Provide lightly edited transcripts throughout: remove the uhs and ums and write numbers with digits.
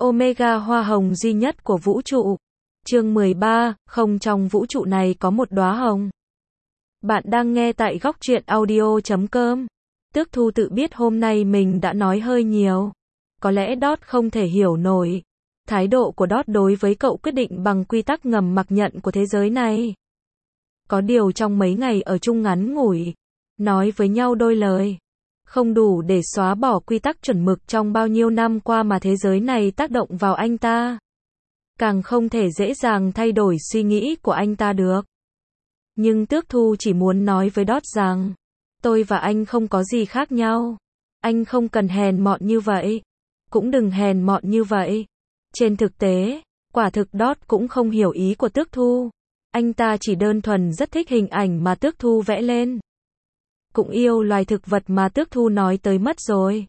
Omega hoa hồng duy nhất của vũ trụ. Chương 13, không trong vũ trụ này có một đóa hồng. Bạn đang nghe tại góc truyện audio.com. Tước Thu tự biết hôm nay mình đã nói hơi nhiều. Có lẽ Dot không thể hiểu nổi thái độ của Dot đối với cậu quyết định bằng quy tắc ngầm mặc nhận của thế giới này. Có điều trong mấy ngày ở chung ngắn ngủi, nói với nhau đôi lời, không đủ để xóa bỏ quy tắc chuẩn mực trong bao nhiêu năm qua mà thế giới này tác động vào anh ta. Càng không thể dễ dàng thay đổi suy nghĩ của anh ta được. Nhưng Tước Thu chỉ muốn nói với Dot rằng, tôi và anh không có gì khác nhau. Anh không cần hèn mọn như vậy. Cũng đừng hèn mọn như vậy. Trên thực tế, quả thực Dot cũng không hiểu ý của Tước Thu. Anh ta chỉ đơn thuần rất thích hình ảnh mà Tước Thu vẽ lên. Cũng yêu loài thực vật mà Tước Thu nói tới mất rồi.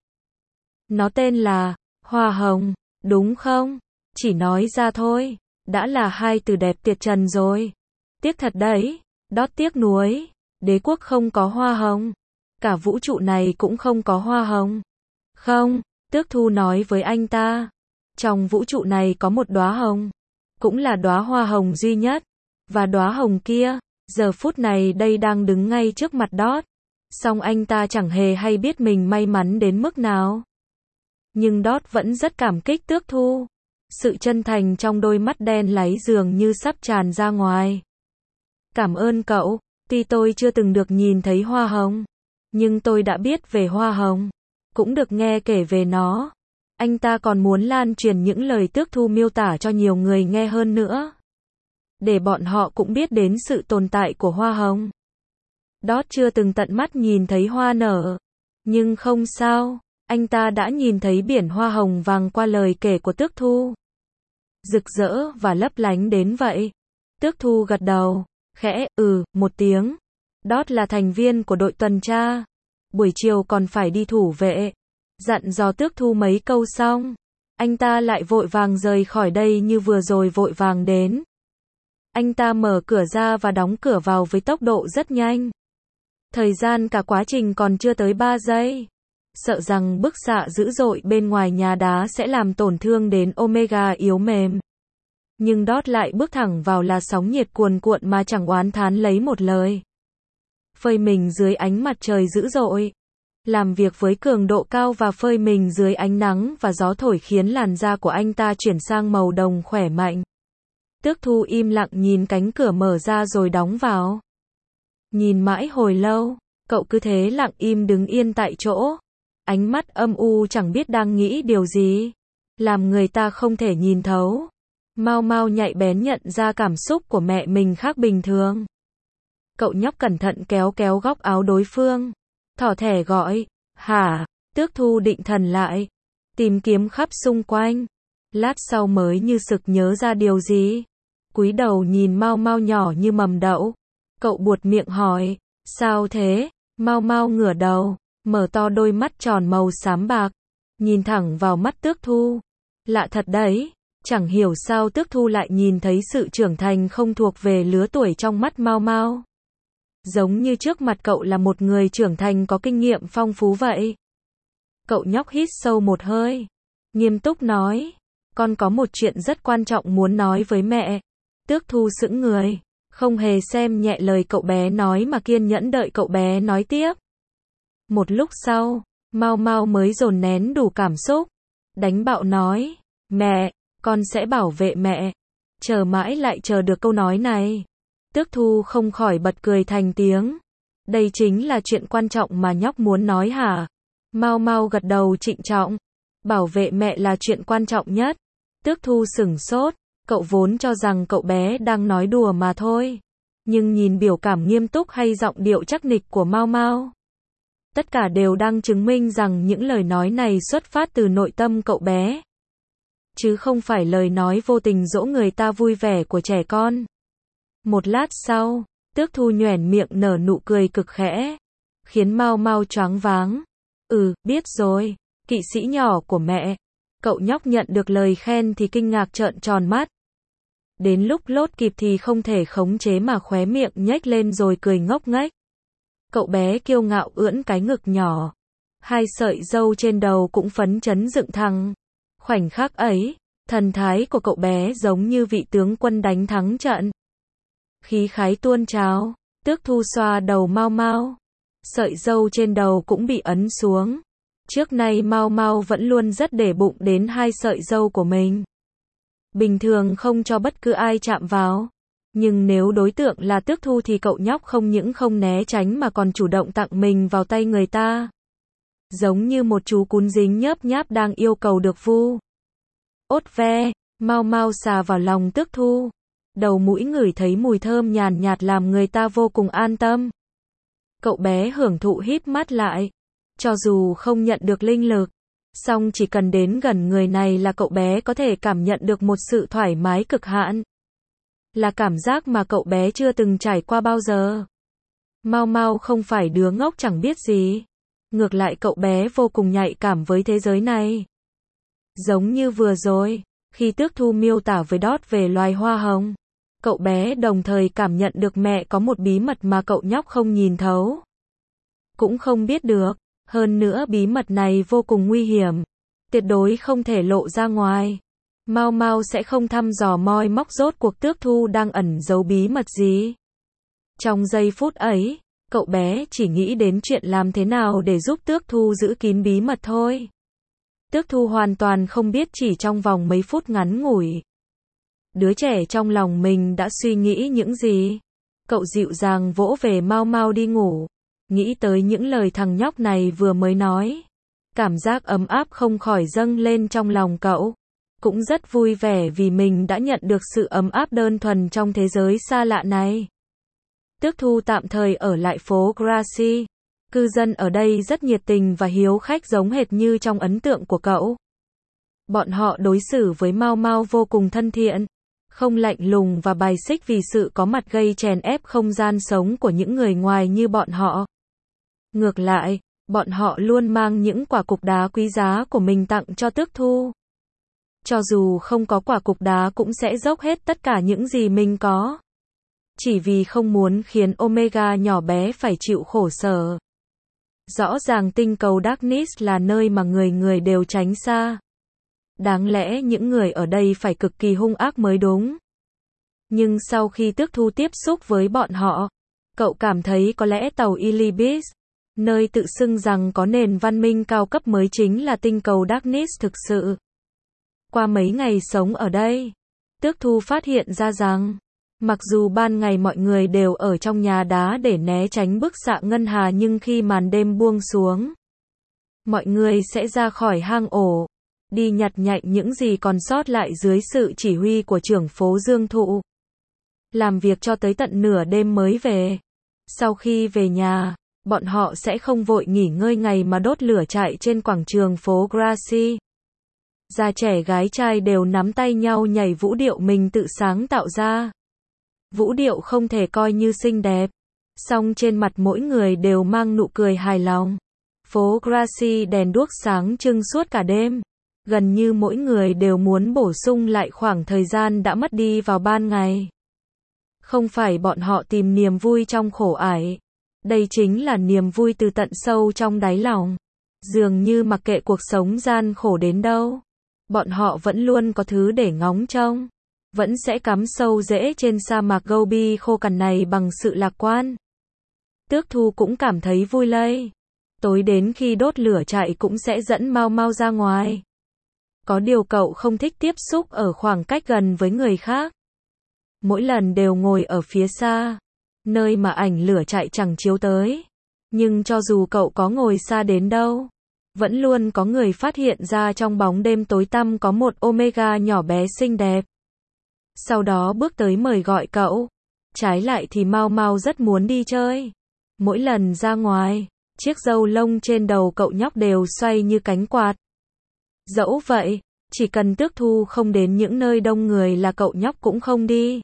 Nó tên là hoa hồng, đúng không? Chỉ nói ra thôi, đã là hai từ đẹp tuyệt trần rồi. Tiếc thật đấy, Dot tiếc nuối, đế quốc không có hoa hồng. Cả vũ trụ này cũng không có hoa hồng. Không, Tước Thu nói với anh ta. Trong vũ trụ này có một đóa hồng. Cũng là đóa hoa hồng duy nhất. Và đóa hồng kia, giờ phút này đây đang đứng ngay trước mặt Dot. Song anh ta chẳng hề hay biết mình may mắn đến mức nào. Nhưng Dot vẫn rất cảm kích Tước Thu. Sự chân thành trong đôi mắt đen láy dường như sắp tràn ra ngoài. Cảm ơn cậu, tuy tôi chưa từng được nhìn thấy hoa hồng, nhưng tôi đã biết về hoa hồng, cũng được nghe kể về nó. Anh ta còn muốn lan truyền những lời Tước Thu miêu tả cho nhiều người nghe hơn nữa, để bọn họ cũng biết đến sự tồn tại của hoa hồng. Dot chưa từng tận mắt nhìn thấy hoa nở, nhưng không sao, anh ta đã nhìn thấy biển hoa hồng vàng qua lời kể của Tước Thu. Rực rỡ và lấp lánh đến vậy. Tước Thu gật đầu, khẽ, một tiếng. Dot là thành viên của đội tuần tra. Buổi chiều còn phải đi thủ vệ. Dặn dò Tước Thu mấy câu xong, anh ta lại vội vàng rời khỏi đây như vừa rồi vội vàng đến. Anh ta mở cửa ra và đóng cửa vào với tốc độ rất nhanh. Thời gian cả quá trình còn chưa tới 3 giây. Sợ rằng bức xạ dữ dội bên ngoài nhà đá sẽ làm tổn thương đến Omega yếu mềm. Nhưng Dot lại bước thẳng vào là sóng nhiệt cuồn cuộn mà chẳng oán thán lấy một lời. Phơi mình dưới ánh mặt trời dữ dội. Làm việc với cường độ cao và phơi mình dưới ánh nắng và gió thổi khiến làn da của anh ta chuyển sang màu đồng khỏe mạnh. Tước Thu im lặng nhìn cánh cửa mở ra rồi đóng vào. Nhìn mãi hồi lâu, cậu cứ thế lặng im đứng yên tại chỗ. Ánh mắt âm u chẳng biết đang nghĩ điều gì. Làm người ta không thể nhìn thấu. Mau mau nhạy bén nhận ra cảm xúc của mẹ mình khác bình thường. Cậu nhóc cẩn thận kéo kéo góc áo đối phương. Thỏ thẻ gọi, hả? Tước Thu định thần lại. Tìm kiếm khắp xung quanh. Lát sau mới như sực nhớ ra điều gì. Cúi đầu nhìn Mau Mau nhỏ như mầm đậu. Cậu buột miệng hỏi, sao thế? Mau Mau ngửa đầu, mở to đôi mắt tròn màu xám bạc. Nhìn thẳng vào mắt Tước Thu. Lạ thật đấy, chẳng hiểu sao Tước Thu lại nhìn thấy sự trưởng thành không thuộc về lứa tuổi trong mắt Mau Mau. Giống như trước mặt cậu là một người trưởng thành có kinh nghiệm phong phú vậy. Cậu nhóc hít sâu một hơi. Nghiêm túc nói. Con có một chuyện rất quan trọng muốn nói với mẹ. Tước Thu sững người. Không hề xem nhẹ lời cậu bé nói mà kiên nhẫn đợi cậu bé nói tiếp. Một lúc sau, Mau Mau mới dồn nén đủ cảm xúc. Đánh bạo nói. Mẹ, con sẽ bảo vệ mẹ. Chờ mãi lại chờ được câu nói này. Tước Thu không khỏi bật cười thành tiếng. Đây chính là chuyện quan trọng mà nhóc muốn nói hả? Mau Mau gật đầu trịnh trọng. Bảo vệ mẹ là chuyện quan trọng nhất. Tước Thu sửng sốt. Cậu vốn cho rằng cậu bé đang nói đùa mà thôi. Nhưng nhìn biểu cảm nghiêm túc hay giọng điệu chắc nịch của Mau Mau, tất cả đều đang chứng minh rằng những lời nói này xuất phát từ nội tâm cậu bé. Chứ không phải lời nói vô tình dỗ người ta vui vẻ của trẻ con. Một lát sau, Tước Thu nhoẻn miệng nở nụ cười cực khẽ, khiến Mau Mau choáng váng. Biết rồi, kỵ sĩ nhỏ của mẹ. Cậu nhóc nhận được lời khen thì kinh ngạc trợn tròn mắt. Đến lúc lốt kịp thì không thể khống chế mà khóe miệng nhếch lên rồi cười ngốc nghếch. Cậu bé kiêu ngạo ưỡn cái ngực nhỏ. Hai sợi râu trên đầu cũng phấn chấn dựng thẳng. Khoảnh khắc ấy, Thần thái của cậu bé giống như vị tướng quân đánh thắng trận. Khí khái tuôn trào, Tước Thu xoa đầu Mau Mau. Sợi râu trên đầu cũng bị ấn xuống. Trước nay Mau Mau vẫn luôn rất để bụng đến hai sợi râu của mình. Bình thường không cho bất cứ ai chạm vào. Nhưng nếu đối tượng là Tước Thu thì cậu nhóc không những không né tránh mà còn chủ động tặng mình vào tay người ta. Giống như một chú cún dính nhớp nháp đang yêu cầu được vu. Ốt ve, Mau Mau xà vào lòng Tước Thu. Đầu mũi ngửi thấy mùi thơm nhàn nhạt làm người ta vô cùng an tâm. Cậu bé hưởng thụ híp mắt lại. Cho dù không nhận được linh lực, song chỉ cần đến gần người này là cậu bé có thể cảm nhận được một sự thoải mái cực hạn. Là cảm giác mà cậu bé chưa từng trải qua bao giờ. Mau Mau không phải đứa ngốc chẳng biết gì. Ngược lại cậu bé vô cùng nhạy cảm với thế giới này. Giống như vừa rồi, khi Tước Thu miêu tả với Dot về loài hoa hồng, cậu bé đồng thời cảm nhận được mẹ có một bí mật mà cậu nhóc không nhìn thấu. Cũng không biết được. Hơn nữa bí mật này vô cùng nguy hiểm. Tuyệt đối không thể lộ ra ngoài. Mau Mau sẽ không thăm dò moi móc rốt cuộc Tước Thu đang ẩn giấu bí mật gì. Trong giây phút ấy, cậu bé chỉ nghĩ đến chuyện làm thế nào để giúp Tước Thu giữ kín bí mật thôi. Tước Thu hoàn toàn không biết chỉ trong vòng mấy phút ngắn ngủi. Đứa trẻ trong lòng mình đã suy nghĩ những gì. Cậu dịu dàng vỗ về Mau Mau đi ngủ. Nghĩ tới những lời thằng nhóc này vừa mới nói. Cảm giác ấm áp không khỏi dâng lên trong lòng cậu. Cũng rất vui vẻ vì mình đã nhận được sự ấm áp đơn thuần trong thế giới xa lạ này. Tước Thu tạm thời ở lại phố Gracie. Cư dân ở đây rất nhiệt tình và hiếu khách giống hệt như trong ấn tượng của cậu. Bọn họ đối xử với Mau Mau vô cùng thân thiện. Không lạnh lùng và bài xích vì sự có mặt gây chèn ép không gian sống của những người ngoài như bọn họ. Ngược lại, bọn họ luôn mang những quả cục đá quý giá của mình tặng cho Tước Thu. Cho dù không có quả cục đá cũng sẽ dốc hết tất cả những gì mình có. Chỉ vì không muốn khiến Omega nhỏ bé phải chịu khổ sở. Rõ ràng tinh cầu Darkness là nơi mà người người đều tránh xa. Đáng lẽ những người ở đây phải cực kỳ hung ác mới đúng. Nhưng sau khi Tước Thu tiếp xúc với bọn họ, cậu cảm thấy có lẽ tàu Ilibis, nơi tự xưng rằng có nền văn minh cao cấp mới chính là tinh cầu Darkness thực sự. Qua mấy ngày sống ở đây, Tước Thu phát hiện ra rằng, mặc dù ban ngày mọi người đều ở trong nhà đá để né tránh bức xạ ngân hà nhưng khi màn đêm buông xuống, mọi người sẽ ra khỏi hang ổ, đi nhặt nhạnh những gì còn sót lại dưới sự chỉ huy của trưởng phố Dương Thụ. Làm việc cho tới tận nửa đêm mới về. Sau khi về nhà, bọn họ sẽ không vội nghỉ ngơi ngày mà đốt lửa trại trên quảng trường phố Gracie. Già trẻ gái trai đều nắm tay nhau nhảy vũ điệu mình tự sáng tạo ra. Vũ điệu không thể coi như xinh đẹp, song trên mặt mỗi người đều mang nụ cười hài lòng. Phố Gracie đèn đuốc sáng trưng suốt cả đêm. Gần như mỗi người đều muốn bổ sung lại khoảng thời gian đã mất đi vào ban ngày. Không phải bọn họ tìm niềm vui trong khổ ải. Đây chính là niềm vui từ tận sâu trong đáy lòng. Dường như mặc kệ cuộc sống gian khổ đến đâu, bọn họ vẫn luôn có thứ để ngóng trông. Vẫn sẽ cắm sâu rễ trên sa mạc Gobi khô cằn này bằng sự lạc quan. Tước Thu cũng cảm thấy vui lây. Tối đến khi đốt lửa trại cũng sẽ dẫn Mau Mau ra ngoài. Có điều cậu không thích tiếp xúc ở khoảng cách gần với người khác. Mỗi lần đều ngồi ở phía xa, nơi mà ảnh lửa trại chẳng chiếu tới. Nhưng cho dù cậu có ngồi xa đến đâu, vẫn luôn có người phát hiện ra trong bóng đêm tối tăm có một Omega nhỏ bé xinh đẹp. Sau đó bước tới mời gọi cậu. Trái lại thì Mau Mau rất muốn đi chơi. Mỗi lần ra ngoài, chiếc râu lông trên đầu cậu nhóc đều xoay như cánh quạt. Dẫu vậy, chỉ cần Tước Thu không đến những nơi đông người là cậu nhóc cũng không đi.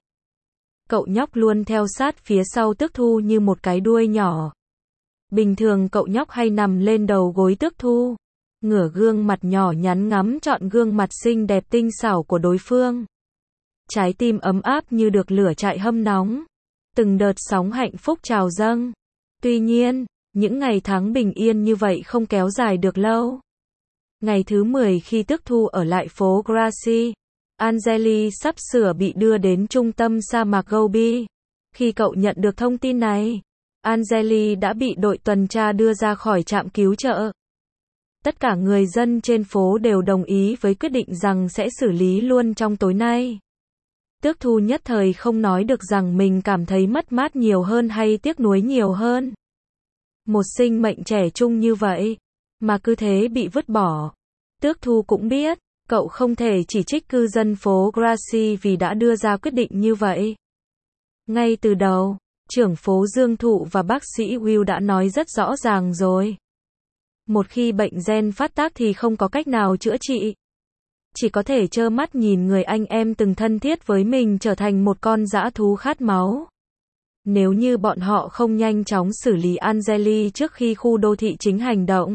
Cậu nhóc luôn theo sát phía sau Tước Thu như một cái đuôi nhỏ. Bình thường cậu nhóc hay nằm lên đầu gối Tước Thu, ngửa gương mặt nhỏ nhắn ngắm trọn gương mặt xinh đẹp tinh xảo của đối phương. Trái tim ấm áp như được lửa trại hâm nóng. Từng đợt sóng hạnh phúc trào dâng. Tuy nhiên, những ngày tháng bình yên như vậy không kéo dài được lâu. Ngày thứ 10 khi Tước Thu ở lại phố Gracie, Angeli sắp sửa bị đưa đến trung tâm sa mạc Gobi. Khi cậu nhận được thông tin này, Angeli đã bị đội tuần tra đưa ra khỏi trạm cứu trợ. Tất cả người dân trên phố đều đồng ý với quyết định rằng sẽ xử lý luôn trong tối nay. Tước Thu nhất thời không nói được rằng mình cảm thấy mất mát nhiều hơn hay tiếc nuối nhiều hơn. Một sinh mệnh trẻ trung như vậy, mà cứ thế bị vứt bỏ. Tước Thu cũng biết, cậu không thể chỉ trích cư dân phố Gracie vì đã đưa ra quyết định như vậy. Ngay từ đầu, trưởng phố Dương Thụ và bác sĩ Will đã nói rất rõ ràng rồi. Một khi bệnh gen phát tác thì không có cách nào chữa trị. Chỉ có thể trơ mắt nhìn người anh em từng thân thiết với mình trở thành một con dã thú khát máu. Nếu như bọn họ không nhanh chóng xử lý Angeli trước khi khu đô thị chính hành động,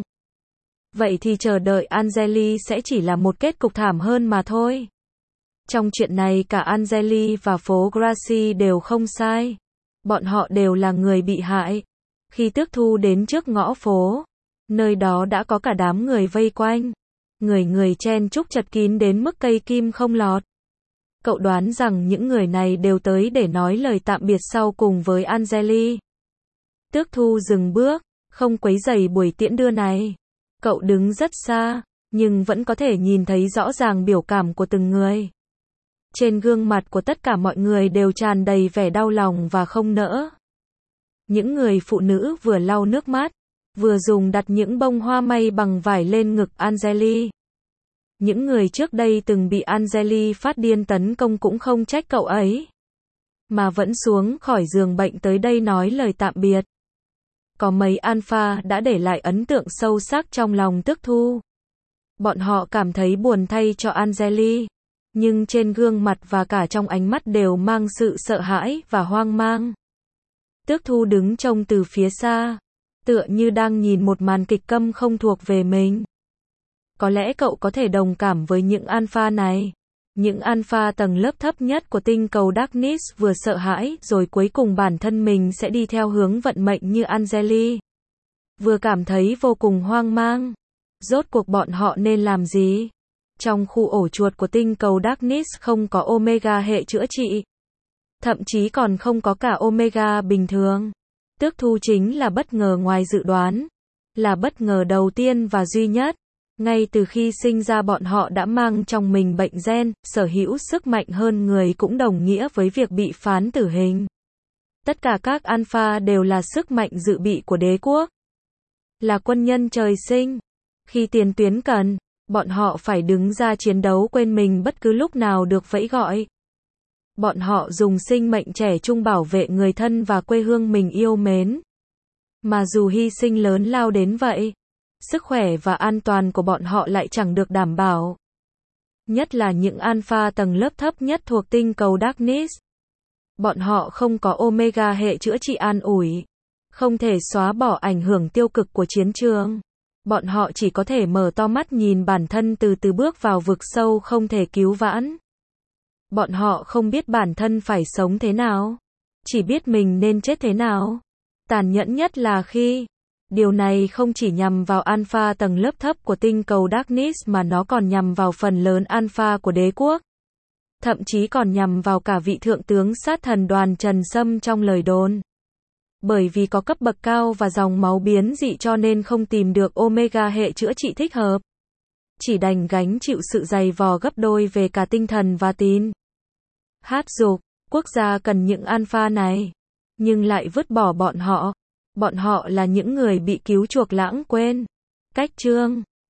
vậy thì chờ đợi Angeli sẽ chỉ là một kết cục thảm hơn mà thôi. Trong chuyện này cả Angeli và phố Gracie đều không sai. Bọn họ đều là người bị hại. Khi Tước Thu đến trước ngõ phố, nơi đó đã có cả đám người vây quanh. Người chen chúc chật kín đến mức cây kim không lọt. Cậu đoán rằng những người này đều tới để nói lời tạm biệt sau cùng với Angeli. Tước Thu dừng bước, không quấy rầy buổi tiễn đưa này. Cậu đứng rất xa, nhưng vẫn có thể nhìn thấy rõ ràng biểu cảm của từng người. Trên gương mặt của tất cả mọi người đều tràn đầy vẻ đau lòng và không nỡ. Những người phụ nữ vừa lau nước mắt, vừa dùng đặt những bông hoa may bằng vải lên ngực Angeli. Những người trước đây từng bị Angeli phát điên tấn công cũng không trách cậu ấy, mà vẫn xuống khỏi giường bệnh tới đây nói lời tạm biệt. Có mấy alpha đã để lại ấn tượng sâu sắc trong lòng Tước Thu. Bọn họ cảm thấy buồn thay cho Angeli, nhưng trên gương mặt và cả trong ánh mắt đều mang sự sợ hãi và hoang mang. Tước Thu đứng trông từ phía xa, tựa như đang nhìn một màn kịch câm không thuộc về mình. Có lẽ cậu có thể đồng cảm với những alpha này. Những alpha tầng lớp thấp nhất của tinh cầu Darkness vừa sợ hãi rồi cuối cùng bản thân mình sẽ đi theo hướng vận mệnh như Angeli. Vừa cảm thấy vô cùng hoang mang. Rốt cuộc bọn họ nên làm gì? Trong khu ổ chuột của tinh cầu Darkness không có Omega hệ chữa trị. Thậm chí còn không có cả Omega bình thường. Tước Thu chính là bất ngờ ngoài dự đoán. Là bất ngờ đầu tiên và duy nhất. Ngay từ khi sinh ra bọn họ đã mang trong mình bệnh gen, sở hữu sức mạnh hơn người cũng đồng nghĩa với việc bị phán tử hình. Tất cả các alpha đều là sức mạnh dự bị của đế quốc. Là quân nhân trời sinh. Khi tiền tuyến cần, bọn họ phải đứng ra chiến đấu quên mình bất cứ lúc nào được vẫy gọi. Bọn họ dùng sinh mệnh trẻ trung bảo vệ người thân và quê hương mình yêu mến. Mà dù hy sinh lớn lao đến vậy, sức khỏe và an toàn của bọn họ lại chẳng được đảm bảo. Nhất là những alpha tầng lớp thấp nhất thuộc tinh cầu Darkness. Bọn họ không có Omega hệ chữa trị an ủi, không thể xóa bỏ ảnh hưởng tiêu cực của chiến trường. Bọn họ chỉ có thể mở to mắt nhìn bản thân từ từ bước vào vực sâu không thể cứu vãn. Bọn họ không biết bản thân phải sống thế nào, chỉ biết mình nên chết thế nào. Tàn nhẫn nhất là khi điều này không chỉ nhằm vào alpha tầng lớp thấp của tinh cầu Darkness mà nó còn nhằm vào phần lớn alpha của đế quốc. Thậm chí còn nhằm vào cả vị thượng tướng sát thần Đoàn Trần Sâm trong lời đồn. Bởi vì có cấp bậc cao và dòng máu biến dị cho nên không tìm được Omega hệ chữa trị thích hợp. Chỉ đành gánh chịu sự dày vò gấp đôi về cả tinh thần và tín. Hát dục, quốc gia cần những alpha này, nhưng lại vứt bỏ bọn họ. Bọn họ là những người bị cứu chuộc lãng quên. Cách chương